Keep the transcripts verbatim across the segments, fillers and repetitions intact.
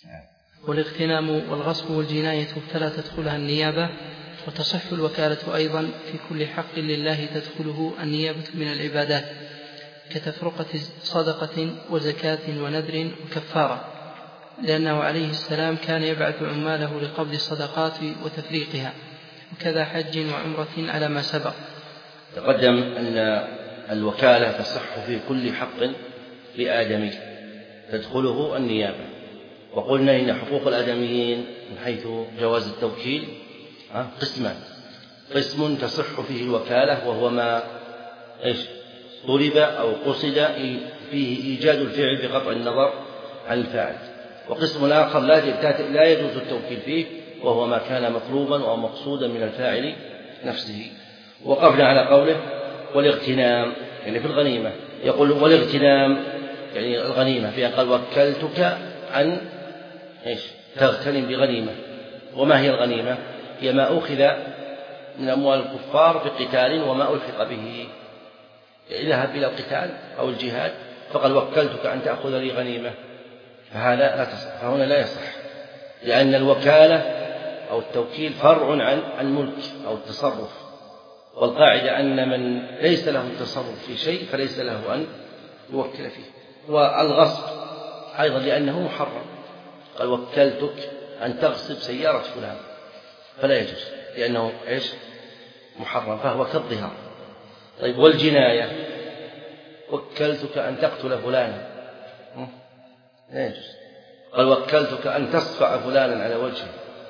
والاغتنام والغصب والجناية فلا تدخلها النيابة، وتصح الوكالة أيضا في كل حق لله تدخله النيابة من العبادات كتفرقة صدقة وزكاة ونذر وكفارة، لأنه عليه السلام كان يبعث عماله لقبض الصدقات وتفريقها، وكذا حج وعمرة على ما سبق. تقدم أن الوكالة تصح في كل حق لآدمي تدخله النيابة، وقلنا إن حقوق الآدميين من حيث جواز التوكيل قسمان: قسم تصح فيه الوكالة وهو ما إيش طلب أو قصد فيه إيجاد الفعل بقطع النظر عن الفاعل، وقسم آخر لا يجوز التوكيل فيه وهو ما كان مطلوبا أو مقصودا من الفاعل نفسه. وقفنا على قوله والاغتنام يعني في الغنيمة، يقول والاغتنام يعني الغنيمة، في أن قال وكلتك أن إيش تغتنم بغنيمة. وما هي الغنيمة؟ هي ما أخذ من أموال الكفار بقتال وما ألحق به، ذهب إلى القتال أو الجهاد فقال وكلتك أن تأخذ لي غنيمة، فهذا لا تصح، فهنا لا يصح، لأن الوكالة أو التوكيل فرع عن الملك أو التصرف، والقاعدة أن من ليس له التصرف في شيء فليس له أن يوكل فيه. والغصب أيضا لأنه محرم، قال وكلتك أن تغصب سيارة فلان فلا يجوز لأنه إيش محرم، فهو كالظهار. طيب والجناية وكلتك أن تقتل فلانا لا يجوز، قال وكلتك أن تصفع فلانا على وجهه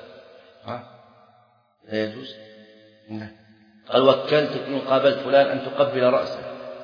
لا يجوز. قال وكلتك إن قابلت فلان أن تقبل رأسه،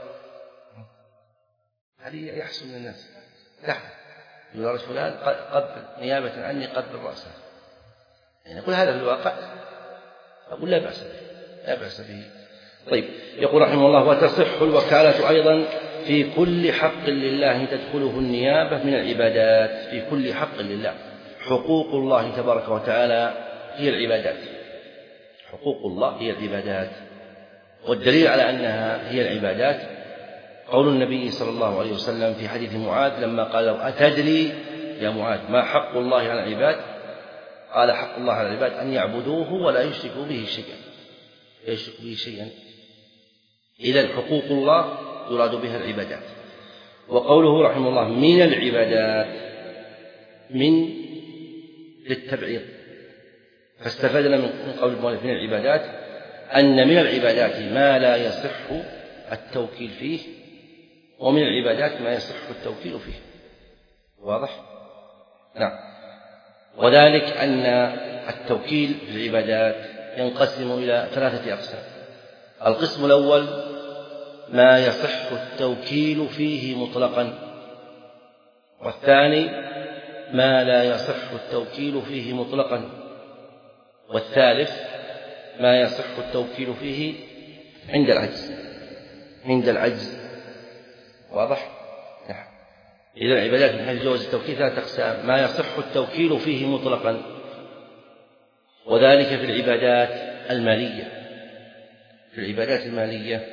هذه يحصل من الناس تحت يقول فلان قبل نيابة عني قبل رأسه، يعني يقول هذا في الواقع، أقول لا بأس به لا بأس به. طيب يقول رحمه الله وتصح الوكالة أيضا في كل حق لله تدخله النيابة من العبادات، في كل حق لله. حقوق الله تبارك وتعالى هي العبادات، حقوق الله هي العبادات، والدليل على أنها هي العبادات قول النبي صلى الله عليه وسلم في حديث معاذ لما قال له أتدري يا معاذ ما حق الله على العباد؟ قال حق الله على العباد أن يعبدوه ولا يشركوا به شيئا، يشرك به شيئا. إذن حقوق الله يراد بها العبادات. وقوله رحمه الله من العبادات من للتبعيض، فاستفدنا من قول المؤلف من العبادات أن من العبادات ما لا يصح التوكيل فيه، ومن العبادات ما يصح التوكيل فيه. واضح؟ نعم. وذلك أن التوكيل في العبادات ينقسم إلى ثلاثة أقسام. القسم الأول ما يصح التوكيل فيه مطلقا، والثاني ما لا يصح التوكيل فيه مطلقا، والثالث ما يصح التوكيل فيه عند العجز عند العجز واضح؟ نعم. إذا العبادات من حيث جواز التوكيل ثلاثة أقسام: ما يصح التوكيل فيه مطلقا، وذلك في العبادات المالية. في العبادات المالية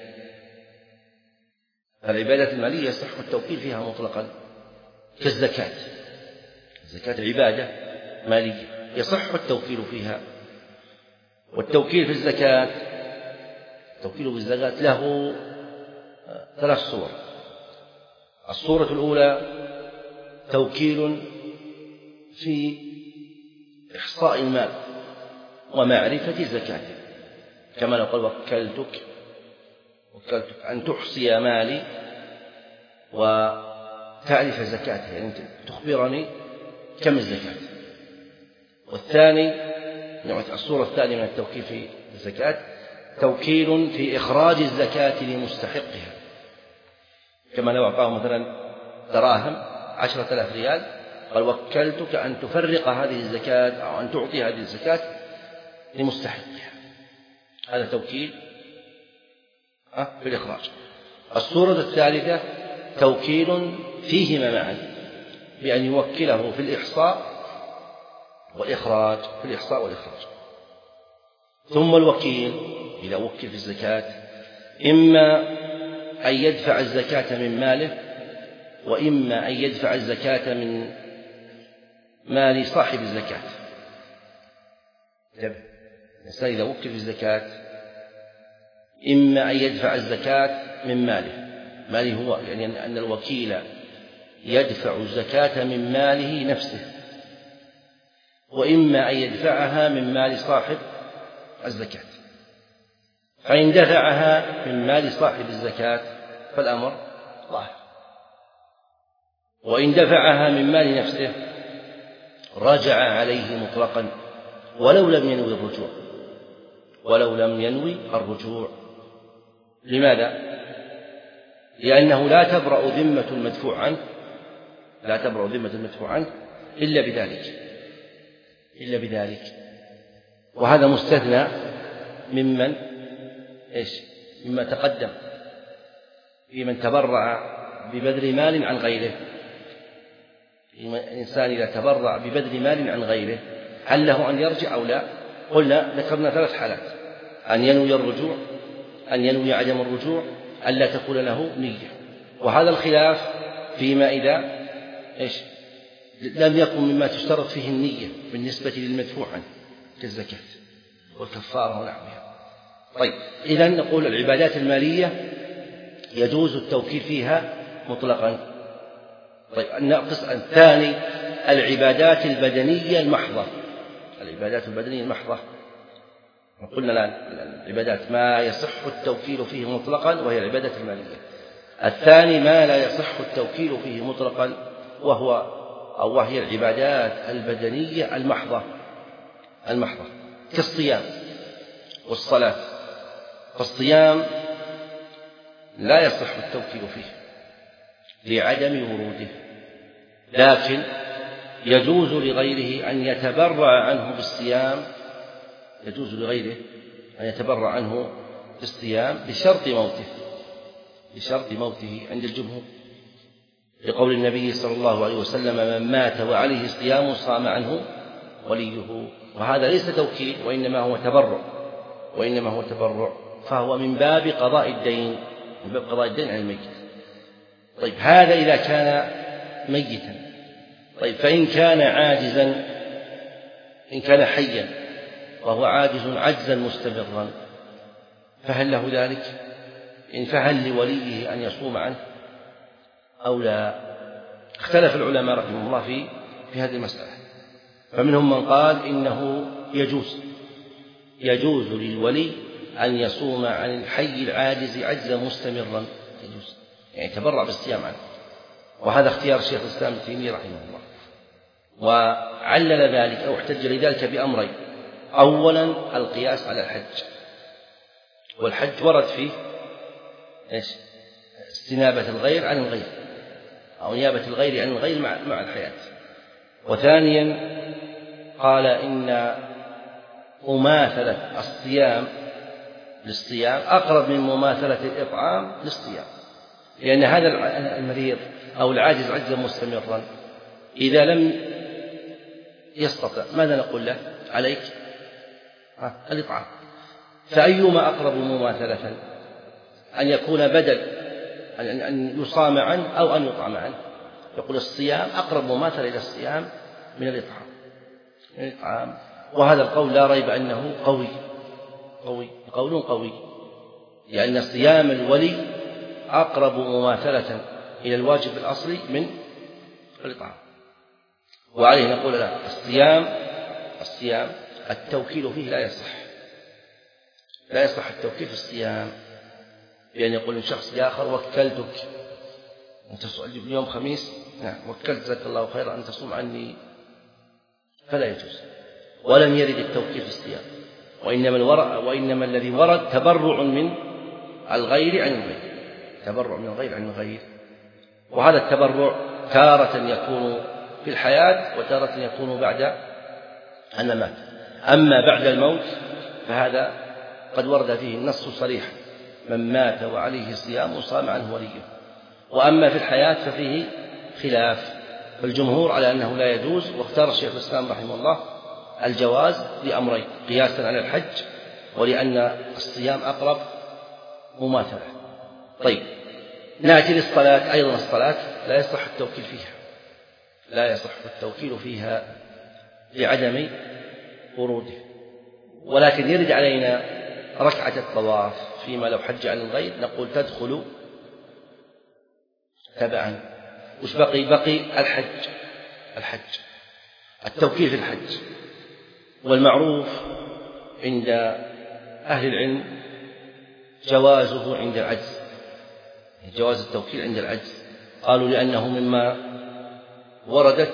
العبادات المالية يصح التوكيل فيها مطلقا كالزكاة، الزكاة عبادة مالية يصح التوكيل فيها. والتوكيل في الزكاة التوكيل في الزكاة له ثلاث صور. الصورة الأولى توكيل في إحصاء المال ومعرفة زكاته، كما لو قال وكلتك وكلتك أن تحصي مالي وتعرف زكاته، يعني تخبرني كم الزكاة. والثاني الصورة الثانية من التوكيل في الزكاة توكيل في إخراج الزكاة لمستحقها، كما لو أعطاه مثلا دراهم عشرة آلاف ريال قال وكلتك أن تفرق هذه الزكاة أو أن تعطي هذه الزكاة لمستحقها، هذا توكيل في الإخراج. الصورة الثالثة توكيل فيهما معا، بأن يوكله في الإحصاء والإخراج، في الإحصاء والإخراج. ثم الوكيل إذا وكل في الزكاة إما أن يدفع الزكاة من ماله، وإما أن يدفع الزكاة من مال صاحب الزكاة. الإنسان إذا وكل في الزكاة إما أن يدفع الزكاة من ماله، ماله هو، يعني أن الوكيل يدفع الزكاة من ماله نفسه، وإما أن يدفعها من مال صاحب الزكاة. فإن دفعها من مال صاحب الزكاة فالأمر ظاهر، وإن دفعها من مال نفسه رجع عليه مطلقا ولو لم ينوي الرجوع، ولو لم ينوي الرجوع. لماذا؟ لأنه لا تبرأ ذمة المدفوع عنه، لا تبرأ ذمة المدفوع عنه إلا بذلك، إلا بذلك. وهذا مستثنى ممن إيش؟ مما تقدم في من تبرع ببذل مال عن غيره. الإنسان إذا تبرع ببذل مال عن غيره هل له أن يرجع أو لا؟ قلنا ذكرنا ثلاث حالات: أن ينوي الرجوع، أن ينوي عدم الرجوع، أن لا تكون له نية. وهذا الخلاف فيما إذا إيش؟ لم يكن مما تشترط فيه النية بالنسبة للمدفوع عنه كالزكاة والكفارة ونحوها. طيب، إذن نقول العبادات المالية يجوز التوكيل فيها مطلقا. طيب، القسم الثاني العبادات البدنية المحضة. العبادات البدنية المحضة قلنا الآن العبادات ما يصح التوكيل فيه مطلقا وهي العبادات المالية. الثاني ما لا يصح التوكيل فيه مطلقا وهو أو وهي العبادات البدنية المحضة المحضة كالصيام والصلاة. فالصيام لا يصح التوكيل فيه لعدم وروده، لكن يجوز لغيره أن يتبرع عنه بالصيام، يجوز لغيره أن يتبرع عنه بالصيام بشرط موته، بشرط موته عند الجمهور، لقول النبي صلى الله عليه وسلم: من مات وعليه صيام صام عنه وليه. وهذا ليس توكيل وإنما هو تبرع، وإنما هو تبرع، فهو من باب قضاء الدين، من باب قضاء الدين عن الميت. طيب، هذا إذا كان ميتا. طيب، فإن كان عاجزا، إن كان حيا وهو عاجز عجزا مستمرا فهل له ذلك؟ إن فهل لوليه أن يصوم عنه أو لا؟ اختلف العلماء رحمهم الله في في هذه المسألة. فمنهم من قال إنه يجوز يجوز للولي أن يصوم عن الحي العاجز عجزا مستمرا، يجوز يعني يتبرع بالصيام عنه. وهذا اختيار شيخ الإسلام ابن تيمية رحمه الله. وعلل ذلك أو احتج لذلك بأمرين: أولا القياس على الحج، والحج ورد فيه إيش؟ استنابة الغير عن الغير أو نيابة الغير عن الغير مع مع الحياة. وثانيا قال إن مماثلة الصيام للصيام أقرب من مماثلة الإطعام للصيام، لأن هذا المريض أو العاجز عجزا مستمرا إذا لم يستطع ماذا نقول له؟ عليك الإطعام. فأيما أقرب مماثلة؟ أن يكون بدل أن يصام عنه أو أن يطعم عنه. يقول الصيام أقرب مماثلة إلى الصيام من الإطعام من الإطعام وهذا القول لا ريب أنه قوي قوي قول قوي، لأن صيام الولي أقرب مماثلة إلى الواجب الأصلي من الإطعام. وعليه نقول لا، الصيام الصيام التوكيل فيه لا يصح لا يصح التوكيل في الصيام، بأن يقول لشخص لآخر: وكلتك أنت اليوم خميس، نعم وكلت جزاك الله خيرا أن تصوم عني، فلا يجوز. ولم يرد التوكيل في الصيام، وإنما الورع وإنما الذي ورد تبرع من الغير عن الغير، تبرع من الغير عن الغير. وهذا التبرع تارة يكون في الحياة وتارة يكون بعد الممات. أما بعد الموت فهذا قد ورد فيه النص صريح: من مات وعليه صيام صام عنه وليه. وأما في الحياة ففيه خلاف، فالجمهور على أنه لا يجوز، واختار الشيخ الإسلام رحمه الله الجواز لأمرين: قياسا على الحج، ولأن الصيام أقرب مماثلة. طيب، نأتي للصلاة. أيضا الصلاة لا يصح التوكيل فيها، لا يصح التوكيل فيها لعدم وروده. ولكن يرد علينا ركعة الطواف فيما لو حج عن الغير، نقول تدخل تبعا. وش بقي؟ بقي الحج الحج التوكيل في الحج. والمعروف عند أهل العلم جوازه عند العجز، جواز التوكيل عند العجز. قالوا لأنه مما وردت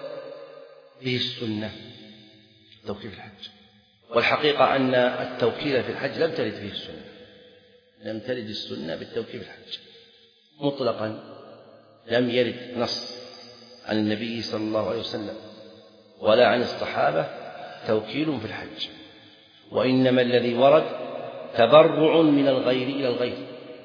به السنة التوكيل في الحج. والحقيقة أن التوكيل في الحج لم ترد فيه السنة، لم ترد السنة بالتوكيل في الحج مطلقا، لم يرد نص عن النبي صلى الله عليه وسلم ولا عن الصحابة توكيل في الحج. وإنما الذي ورد تبرع من الغير إلى الغير،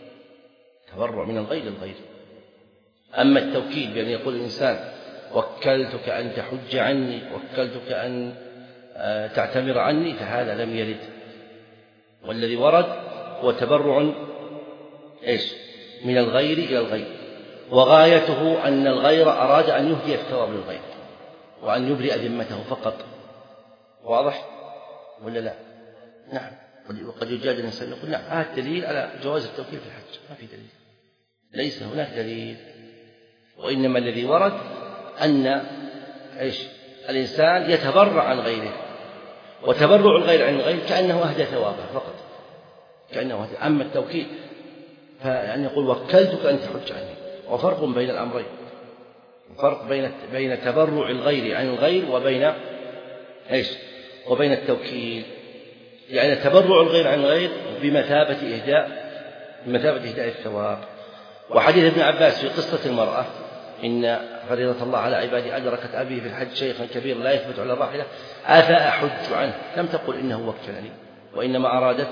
تبرع من الغير إلى الغير. أما التوكيل بأن يقول الإنسان وكلتك أن تحج عني، وكلتك أن تعتمر عني، فهذا لم يرد. والذي ورد هو تبرع إيش؟ من الغير إلى الغير، وغايته أن الغير أراد أن يهدي الثواب للغير وأن يبرئ ذمته فقط. واضح ولا لا؟ نعم. وقد يجادل الإنسان يقول نعم هذا الدليل على جواز التوكيل في الحج. ما في دليل، ليس هناك دليل. وإنما الذي ورد أن إيش؟ الإنسان يتبرع عن غيره، وتبرع الغير عن الغير كأنه أهدى ثوابه فقط، كأنه أهدى. أما التوكيل فأن يقول وكلتك أن تحج عني، وفرق بين الأمرين، فرق بين بين تبرع الغير عن الغير وبين إيش؟ وبين التوكيل. يعني تبرع الغير عن الغير بمثابة إهداء بمثابة إهداء الثواب. وحديث ابن عباس في قصة المرأة إن فريضة الله على عبادي أدركت أبي في الحج شيخا كبيرا لا يثبت على الراحلة أفأحج عنه، لم تقل إنه وكلني، وإنما أرادت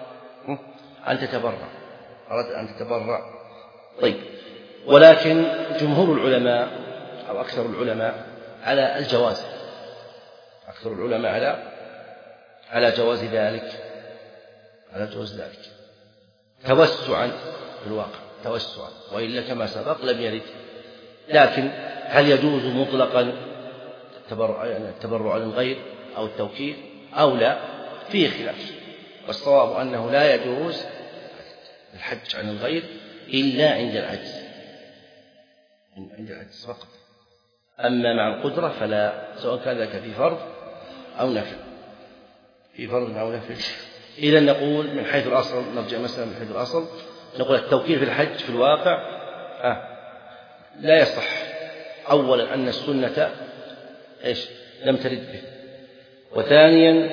أن تتبرع، أرادت أن تتبرع. طيب، ولكن جمهور العلماء أو أكثر العلماء على الجواز، أكثر العلماء على على جواز ذلك، على جواز ذلك توسعا في الواقع، توسعا، وإلا كما سبق لم يرد. لكن هل يجوز مطلقا التبرع عن الغير أو التوكيل أو لا؟ فيه خلاف، والصواب أنه لا يجوز الحج عن الغير إلا عند العجز، عند العجز فقط. أما مع القدرة فلا، سواء كان ذلك في فرض أو نفل، في فرض أو نفل. إذا نقول من حيث الأصل، نرجع مثلا من حيث الأصل، نقول التوكيل في الحج في الواقع آه لا يصح. أولا أن السنة إيش؟ لم ترد به. وثانيا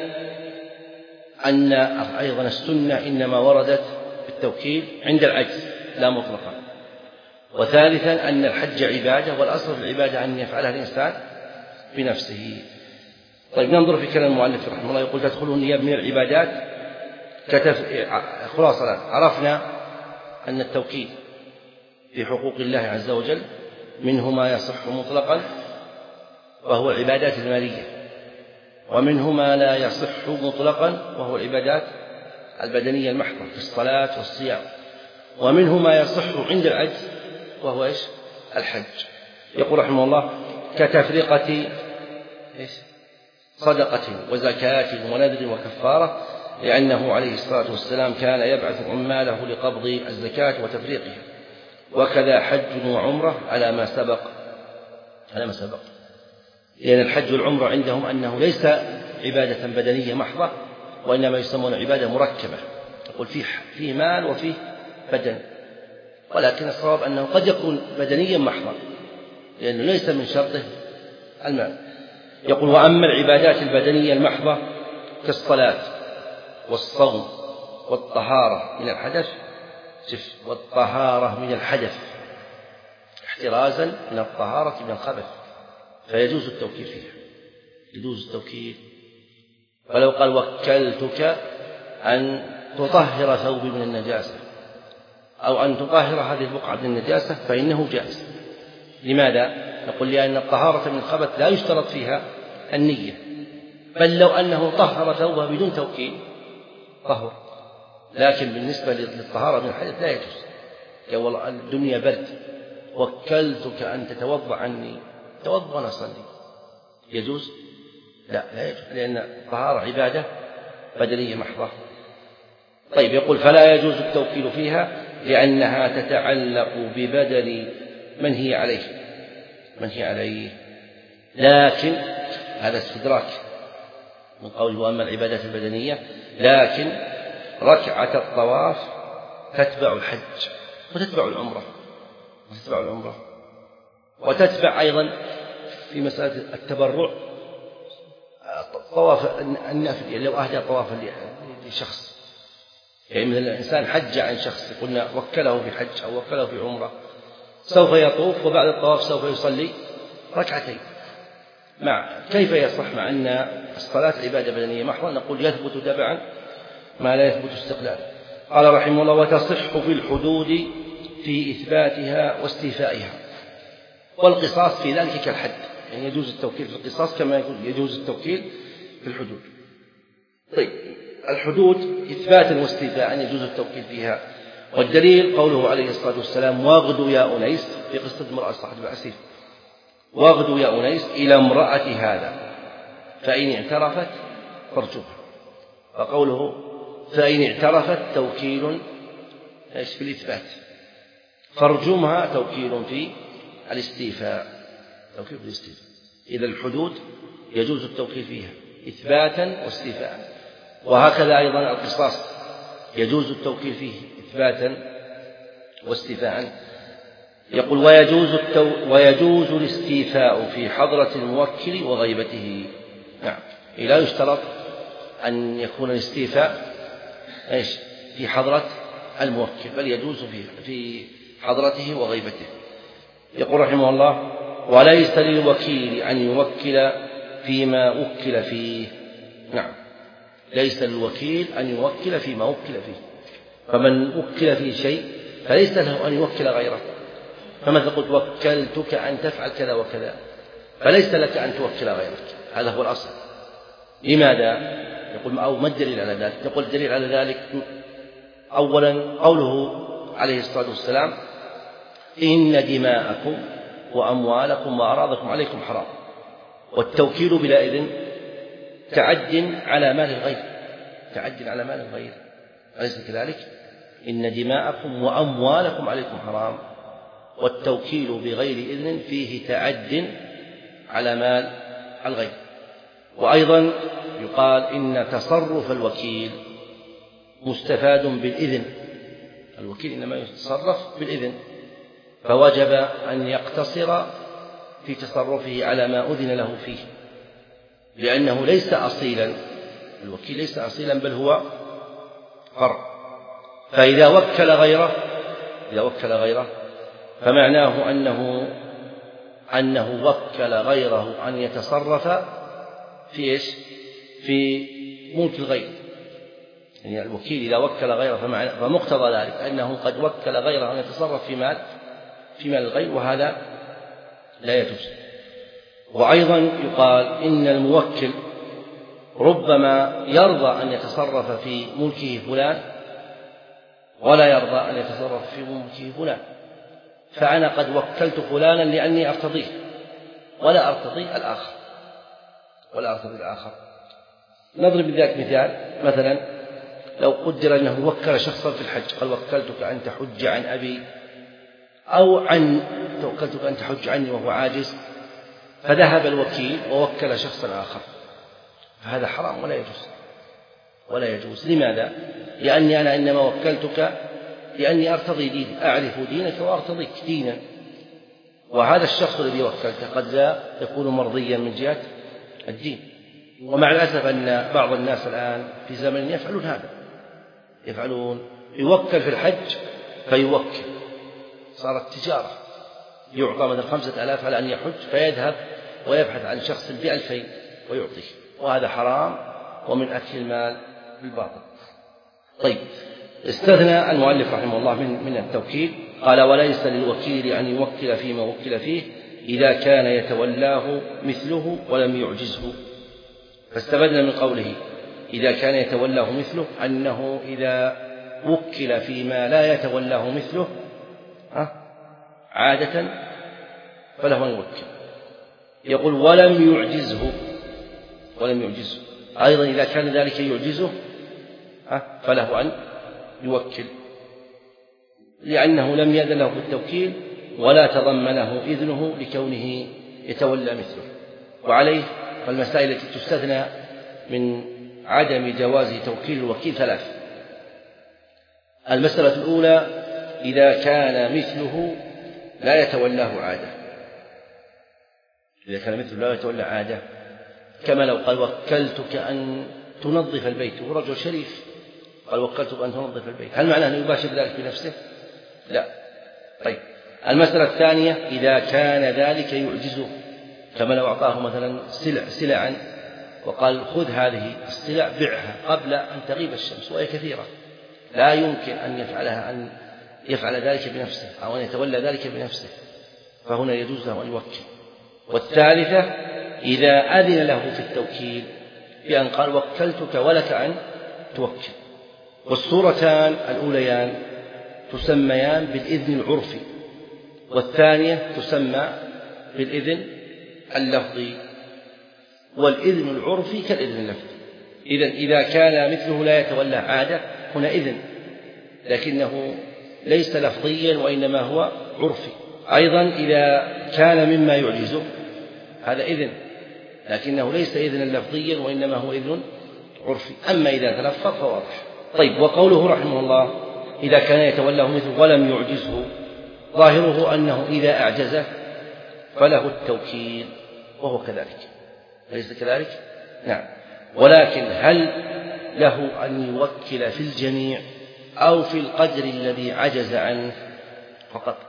أن أيضا السنة إنما وردت بالتوكيل عند العجز لا مطلقا. وثالثا أن الحج عبادة، والأصل في العبادة أن يفعلها الإنسان بنفسه. طيب، ننظر في كلام المؤلف رحمه الله. يقول تدخله النيابة من العبادات كتف... خلاصة، عرفنا أن التوكيل في حقوق الله عز وجل منه ما يصح مطلقا وهو العبادات المالية، ومنه ما لا يصح مطلقا وهو العبادات البدنية المحضة في الصلاة والصيام، ومنه ما يصح عند العجز وهو إيش؟ الحج. يقول رحمه الله كتفرقة إيش؟ صدقة وزكاة ونذر وكفارة، لأنه عليه الصلاة والسلام كان يبعث عماله لقبض الزكاة وتفريقها، وكذا حج وعمرة على ما سبق على ما سبق لأن الحج والعمرة عندهم أنه ليس عبادة بدنية محضة، وإنما يسمون عبادة مركبة، يقول فيه فيه مال وفيه بدن، ولكن الصواب أنه قد يكون بدنيا محضا لأنه ليس من شرطه المال. يقول وأما العبادات البدنية المحضة كالصلاة والصوم والطهارة من الحدث والطهارة من الحدث احترازا من الطهارة من الخبث، فيجوز التوكيل فيها، يجوز التوكيل. ولو قال وكلتك أن تطهر ثوبي من النجاسة أو أن تطهر هذه البقعة من النجاسة فإنه جائز. لماذا؟ نقول لأن الطهارة من الخبث لا يشترط فيها النية، بل لو أنه طهر ثوبه بدون توكيل طهر، لكن بالنسبة للطهارة من الحدث لا يجوز. والله الدنيا برد، وكلتك أن تتوضأ عني توضأ وأنا أصلي يجوز؟ لا لا يجوز، لأن الطهارة عبادة بدنية محضة. طيب يقول فلا يجوز التوكيل فيها لأنها تتعلق ببدن من هي عليه من هي عليه لكن هذا استدراك من قوله وأما العبادات البدنية، لكن ركعة الطواف تتبع الحج وتتبع العمرة وتتبع العمرة وتتبع أيضا في مسألة التبرع طواف النفل، يعني لو أهدى طواف لشخص، يعني من الإنسان حج عن شخص قلنا وكله في حج أو وكله في عمرة، سوف يطوف وبعد الطواف سوف يصلي ركعتين. مع كيف يصح مع أن الصلاة عبادة بدنية محضة؟ نقول يثبت تبعا ما لا يثبت استقلالا. قال رحمه الله وتصح في الحدود في إثباتها واستيفائها، والقصاص في ذلك كالحد، يعني يجوز التوكيل في القصاص كما يقول يجوز التوكيل في الحدود. طيب الحدود إثباتا واستيفاء يجوز التوكيل فيها، والدليل قوله عليه الصلاة والسلام واغدوا يا أنيس في قصة امرأة صاحب العسير، واغدوا يا أنيس إلى امرأة هذا فإن اعترفت فارجمها، وقوله فإن اعترفت توكيل في الإثبات، فارجمها توكيل في الاستيفاء توكيل في الاستيفاء. إذا الحدود يجوز التوكيل فيها إثباتا واستيفاء، وهكذا أيضا القصاص يجوز التوكيل فيه إثباتا واستيفاء. يقول ويجوز, التو... ويجوز الاستيفاء في حضرة الموكل وغيبته. نعم، لا يشترط أن يكون الاستيفاء إيش في حضرة الموكل، بل يجوز في في حضرته وغيبته. يقول رحمه الله وليس للوكيل أن يوكل فيما وكل فيه. نعم، ليس للوكيل أن يوكل فيما وكل فيه، فمن وكل فيه شيء فليس له أن يوكل غيره. فمثلا قلت وكلتك أن تفعل كذا وكذا، فليس لك أن توكل غيرك، هذا هو الأصل. لماذا؟ يقول أو ما الدليل على ذلك؟ يقول الدليل على ذلك أولا قوله عليه الصلاة والسلام إن دماءكم وأموالكم وأعراضكم عليكم حرام، والتوكيل بلا إذن تعد على مال الغير، تعد على مال الغير، أليس كذلك؟ إن دماءكم وأموالكم عليكم حرام، والتوكيل بغير إذن فيه تعد على مال الغير. وأيضا يقال إن تصرف الوكيل مستفاد بالإذن، الوكيل إنما يتصرف بالإذن، فوجب أن يقتصر في تصرفه على ما أذن له فيه، لأنه ليس أصيلا، الوكيل ليس أصيلا بل هو فرع. فإذا وكل غيره إذا وكل غيره فمعناه أنه أنه وكل غيره أن يتصرف في إيش؟ في ملك الغير. يعني الوكيل إذا وكل غيره فمقتضى ذلك أنه قد وكل غيره أن يتصرف في مال في مال الغير، وهذا لا يجوز. وأيضا يقال إن الموكل ربما يرضى أن يتصرف في ملكه فلان ولا يرضى أن يتصرف في ملكه فلان، فأنا قد وكلت فلانا لأني أرتضيه ولا أرتضي الآخر ولا أرتضي الآخر. نضرب بذلك مثال، مثلا لو قدر أنه وكل شخصا في الحج، قال وكلتك أن تحج عن أبي، أو عن توكلتك أن تحج عني وهو عاجز، فذهب الوكيل ووكل شخصا آخر، فهذا حرام ولا يجوز ولا يجوز. لماذا؟ لأني أنا إنما وكلتك لأني أرتضي دينك، أعرف دينك وأرتضيك دينا، وهذا الشخص الذي وكلته قد لا يكون مرضيا من جهة الدين. ومع الأسف أن بعض الناس الآن في زمن يفعلون هذا، يفعلون يوكل في الحج فيوكل، صارت تجارة، يعطى مثلا خمسة آلاف على أن يحج، فيذهب ويبحث عن شخص بألفين ويعطيه، وهذا حرام ومن أكل المال بالباطل. طيب، استثنى المؤلف رحمه الله من من التوكيل، قال وليس للوكيل أن يوكل فيما وكل فيه إذا كان يتولاه مثله ولم يعجزه. فاستفدنا من قوله إذا كان يتولاه مثله أنه إذا وكل فيما لا يتولاه مثله عادة فله أن يوكل، يقول ولم يعجزه ولم يعجزه أيضا إذا كان ذلك يعجزه فله أن يوكل، لأنه لم يأذن له بالتوكيل ولا تضمنه إذنه لكونه يتولى مثله. وعليه فالمسائل التي تستثنى من عدم جواز توكيل الوكيل ثلاث. المسألة الأولى إذا كان مثله لا يتولاه عادة، إذا كان مثله لا يتولى عادة، كما لو قال وكلتك أن تنظف البيت، ورجل شريف قال وكلتك أن تنظف البيت، هل معناه أن يباشر ذلك بنفسه؟ لا. طيب المسألة الثانية إذا كان ذلك يعجزه، كما لو أعطاه مثلا سلع سلعا وقال خذ هذه السلع بيعها قبل أن تغيب الشمس وهي كثيرة، لا يمكن أن يفعلها أن يفعل ذلك بنفسه أو أن يتولى ذلك بنفسه، فهنا يجوز له أن يوكل. والثالثة إذا أذن له في التوكيل بأن قال وكلتك ولك أن توكل. والصورتان الأوليان تسميان بالإذن العرفي، والثانية تسمى بالإذن اللفظي، والإذن العرفي كالإذن اللفظي. إذن إذا كان مثله لا يتولى عادة هنا إذن، لكنه ليس لفظيا وإنما هو عرفي. أيضا إذا كان مما يعجزه هذا إذن، لكنه ليس إذنا لفظيا وإنما هو إذن عرفي. أما إذا تلفظ فواضح. طيب وقوله رحمه الله إذا كان يتولاه مثله ولم يعجزه، ظاهره أنه إذا أعجزه فله التوكيل، وهو كذلك، أليس كذلك؟ نعم. ولكن هل له أن يوكل في الجميع أو في القدر الذي عجز عنه فقط؟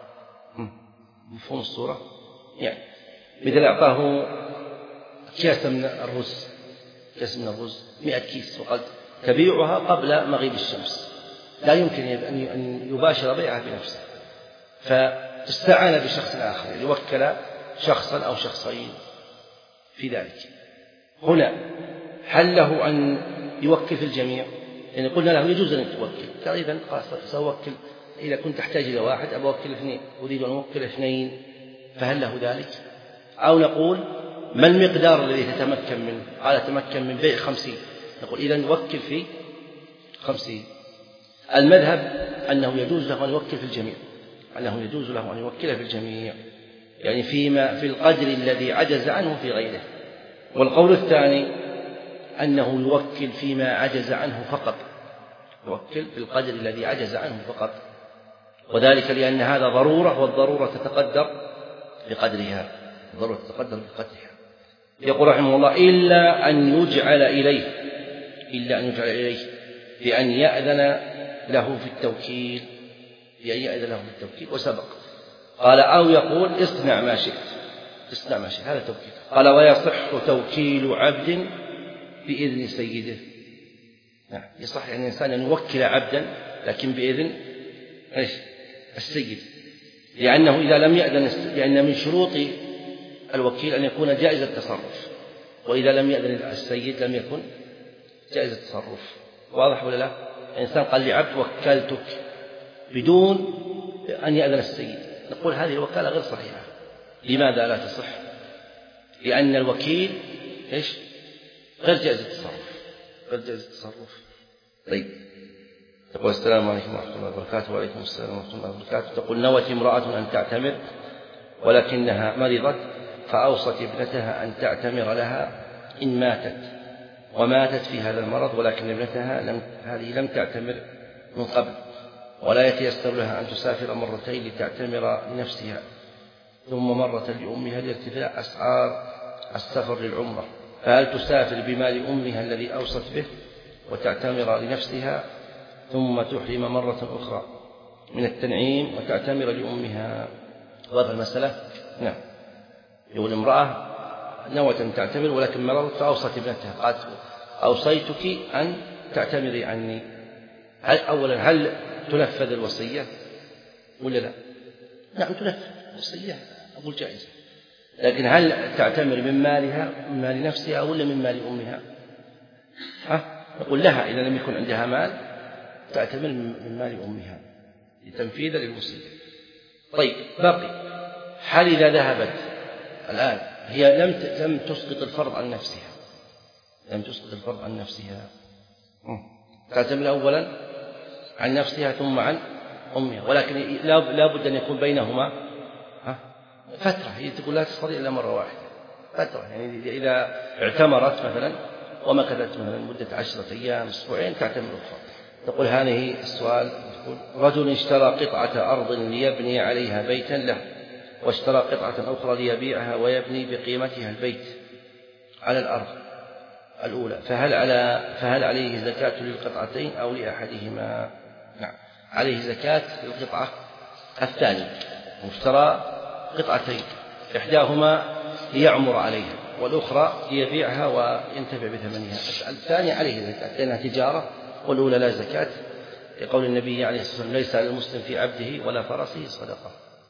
مفهوم الصورة؟ يعني مثل أعطاه كيس من الرز كيس من الرز مئة كيس وقد تبيعها قبل مغيب الشمس، لا يمكن أن يباشر بيعها بنفسه، فاستعان بشخص آخر يوكل شخصا أو شخصين في ذلك. هنا هل له أن يوكل في الجميع؟ يعني قلنا له يجوز أن توكل، قال إذن سأوكل، إذا كنت تحتاج إلى واحد أبوكل اثنين، أريد أن أوكل اثنين، فهل له ذلك؟ أو نقول ما المقدار الذي تتمكن منه؟ قال أتمكن من بيع خمسين، نقول إذن وكل في خمسين. المذهب أنه يجوز له أن يوكل في الجميع، أنه يجوز له أن يوكل في الجميع، يعني فيما في القدر الذي عجز عنه في غيره. والقول الثاني أنه يوكل فيما عجز عنه فقط، يوكل في القدر الذي عجز عنه فقط، وذلك لأن هذا ضرورة، والضرورة تتقدر بقدرها، الضرورة تتقدر بقدرها. يقول رحمه الله إلا أن يجعل إليه إلا أن يجعل إليه بأن يأذن له في التوكيل، بأن يأذن له في التوكيل وسبق. قال أو يقول اصنع ما شئت، اصنع ما شئت، هذا توكيل. قال ويصح توكيل عبد بإذن سيده. نعم يصح يعني الإنسان أن يوكل عبدا لكن بإذن إيش؟ السيد، لأنه إذا لم يأذن، لأن من شروط الوكيل أن يكون جائز التصرف، وإذا لم يأذن السيد لم يكن جائز التصرف. واضح ولا لا؟ الإنسان قال لعبد وكلتك بدون أن يأذن السيد، نقول هذه الوكالة غير صحيحة. لماذا لا تصح؟ لأن الوكيل إيش؟ غير جائز التصرف، غير جائز التصرف. طيب تقول السلام عليكم ورحمة الله وبركاته. وعليكم السلام ورحمة الله وبركاته. تقول نوت امرأة أن تعتمر ولكنها مرضت فأوصت ابنتها أن تعتمر لها إن ماتت، وماتت في هذا المرض، ولكن ابنتها لم هذه لم تعتمر من قبل، ولا يتيسر لها أن تسافر مرتين لتعتمر لنفسها ثم مرة لأمها لارتفاع أسعار السفر للعمرة، فهل تسافر بمال أمها الذي أوصت به وتعتمر لنفسها ثم تحرم مرة أخرى من التنعيم وتعتمر لأمها؟ واضح المسألة؟ نعم. يقول امرأة نوت أن تعتمر ولكن مرضت فأوصت ابنتها، قالت أوصيتك أن تعتمري عني. هل أولا هل تنفذ الوصية ولا لا؟ نعم تنفذ الوصية، أقول جائزة، لكن هل تعتمر من مالها من مال نفسها ولا من مال أمها؟ ها؟ نقول لها إذا لم يكن عندها مال تعتمر من مال أمها لتنفيذ للوصية. طيب باقي، هل إذا ذهبت الآن هي لم لم تسقط الفرض عن نفسها، لم تسقط الفرض عن نفسها، تعتمد أولا عن نفسها ثم عن أمها، ولكن لا بد أن يكون بينهما فترة. هي تقول لا تستطيع إلا مرة واحدة، فترة يعني إذا اعتمرت مثلا ومكثت مثلا مدة عشرة أيام أسبوعين تعتمر أخرى. تقول هذه السؤال، تقول رجل اشترى قطعة أرض ليبني عليها بيتا له، واشترى قطعة أخرى ليبيعها ويبني بقيمتها البيت على الأرض الأولى، فهل على فهل عليه زكاة للقطعتين أو لأحدهما؟ نعم، عليه زكاة للقطعة الثانية. واشترى قطعتين، إحداهما ليعمر عليها والأخرى ليبيعها وينتفع بثمنها، الثانية عليه زكاة لأنها تجارة، والأولى لا زكاة، لقول النبي عليه الصلاة والسلام ليس على المسلم في عبده ولا فرسه صدقة.